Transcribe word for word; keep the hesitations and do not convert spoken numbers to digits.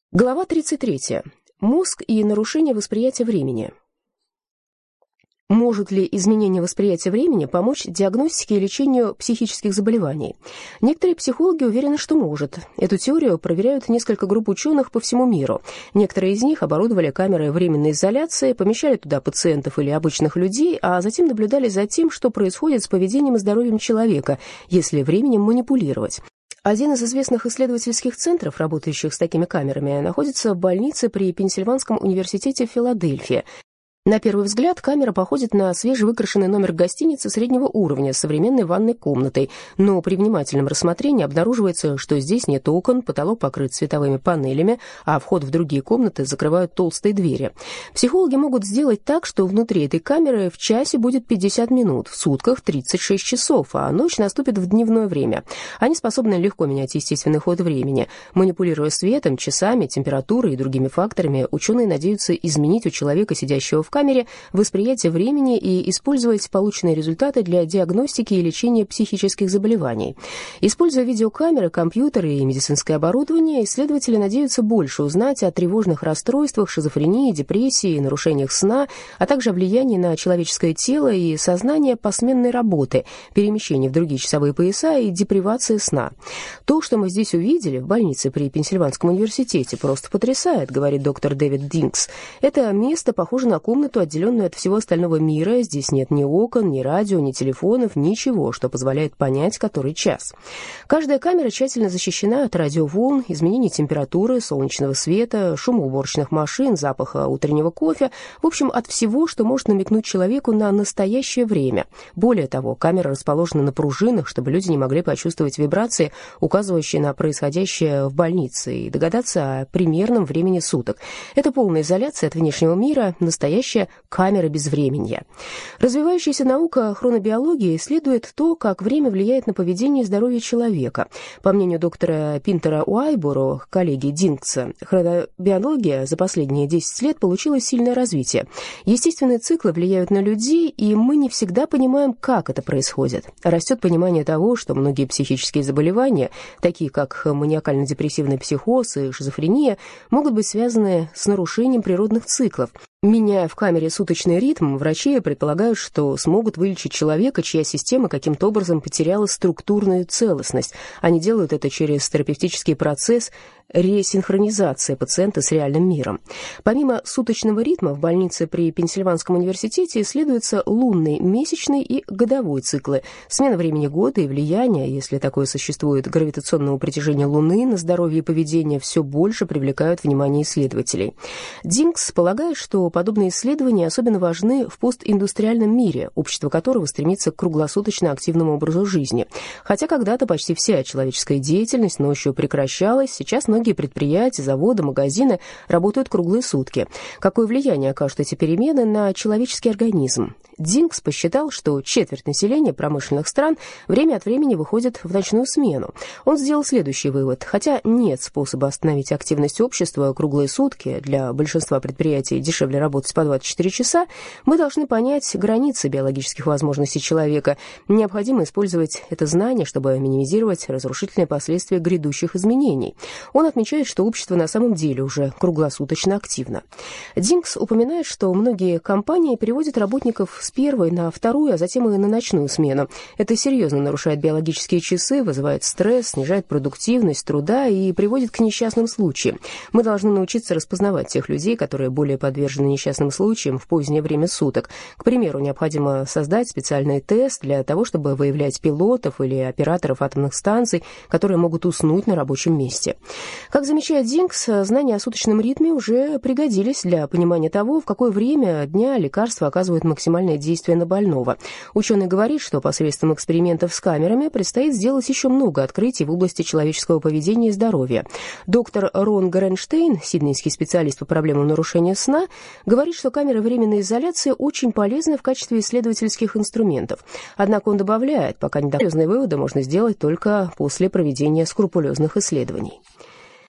Глава тридцать третья. Мозг и нарушение восприятия времени. Может ли изменение восприятия времени помочь диагностике и лечению психических заболеваний? Некоторые психологи уверены, что может. Эту теорию проверяют несколько групп ученых по всему миру. Некоторые из них оборудовали камеры временной изоляции, помещали туда пациентов или обычных людей, а затем наблюдали за тем, что происходит с поведением и здоровьем человека, если временем манипулировать. Один из известных исследовательских центров, работающих с такими камерами, находится в больнице при Пенсильванском университете в Филадельфии. На первый взгляд камера походит на свежевыкрашенный номер гостиницы среднего уровня с современной ванной комнатой, но при внимательном рассмотрении обнаруживается, что здесь нет окон, потолок покрыт световыми панелями, а вход в другие комнаты закрывают толстые двери. Психологи могут сделать так, что внутри этой камеры в часе будет пятьдесят минут, в сутках тридцать шесть часов, а ночь наступит в дневное время. Они способны легко менять естественный ход времени. Манипулируя светом, часами, температурой и другими факторами, ученые надеются изменить у человека, сидящего в камере, восприятие времени и использовать полученные результаты для диагностики и лечения психических заболеваний. Используя видеокамеры, компьютеры и медицинское оборудование, исследователи надеются больше узнать о тревожных расстройствах, шизофрении, депрессии, нарушениях сна, а также о влиянии на человеческое тело и сознание посменной работы, перемещении в другие часовые пояса и депривации сна. То, что мы здесь увидели в больнице при Пенсильванском университете, просто потрясает, говорит доктор Дэвид Динкс. Это место похоже на комнату, отделенную от всего остального мира. Здесь нет ни окон, ни радио, ни телефонов, ничего, что позволяет понять, который час. Каждая камера тщательно защищена от радиоволн, изменений температуры, солнечного света, шума уборочных машин, запаха утреннего кофе, в общем, от всего, что может намекнуть человеку на настоящее время. Более того, камера расположена на пружинах, чтобы люди не могли почувствовать вибрации, указывающие на происходящее в больнице, и догадаться о примерном времени суток. Это полная изоляция от внешнего мира, настоящая камера безвременья. Развивающаяся наука хронобиологии исследует то, как время влияет на поведение и здоровье человека. По мнению доктора Пинтера Уайборо, коллеги Динкса, хронобиология за последние десять лет получила сильное развитие. Естественные циклы влияют на людей, и мы не всегда понимаем, как это происходит. Растет понимание того, что многие психические заболевания, такие как маниакально-депрессивный психоз и шизофрения, могут быть связаны с нарушением природных циклов. Меняя в камере суточный ритм, врачи предполагают, что смогут вылечить человека, чья система каким-то образом потеряла структурную целостность. Они делают это через терапевтический процесс ресинхронизации пациента с реальным миром. Помимо суточного ритма, в больнице при Пенсильванском университете исследуются лунный, месячный и годовой циклы. Смена времени года и влияния, если такое существует, гравитационного притяжения Луны на здоровье и поведение, все больше привлекают внимание исследователей. Динкс полагает, что подобные исследования особенно важны в постиндустриальном мире, общество которого стремится к круглосуточно активному образу жизни. Хотя когда-то почти вся человеческая деятельность ночью прекращалась, сейчас многие предприятия, заводы, магазины работают круглые сутки. Какое влияние окажут эти перемены на человеческий организм? Динкс посчитал, что четверть населения промышленных стран время от времени выходит в ночную смену. Он сделал следующий вывод. Хотя нет способа остановить активность общества круглые сутки, для большинства предприятий дешевле работать по двадцать четыре часа, мы должны понять границы биологических возможностей человека. Необходимо использовать это знание, чтобы минимизировать разрушительные последствия грядущих изменений. Он отмечает, что общество на самом деле уже круглосуточно активно. Динкс упоминает, что многие компании переводят работников с первой на вторую, а затем и на ночную смену. Это серьезно нарушает биологические часы, вызывает стресс, снижает продуктивность труда и приводит к несчастным случаям. Мы должны научиться распознавать тех людей, которые более подвержены несчастным случаям в позднее время суток. К примеру, необходимо создать специальный тест для того, чтобы выявлять пилотов или операторов атомных станций, которые могут уснуть на рабочем месте. Как замечает Динкс, знания о суточном ритме уже пригодились для понимания того, в какое время дня лекарства оказывают максимальное действие на больного. Ученый говорит, что посредством экспериментов с камерами предстоит сделать еще много открытий в области человеческого поведения и здоровья. Доктор Рон Горенштейн, сиднейский специалист по проблемам нарушения сна, говорит, что камеры временной изоляции очень полезны в качестве исследовательских инструментов. Однако он добавляет, пока недоказанные выводы можно сделать только после проведения скрупулезных исследований.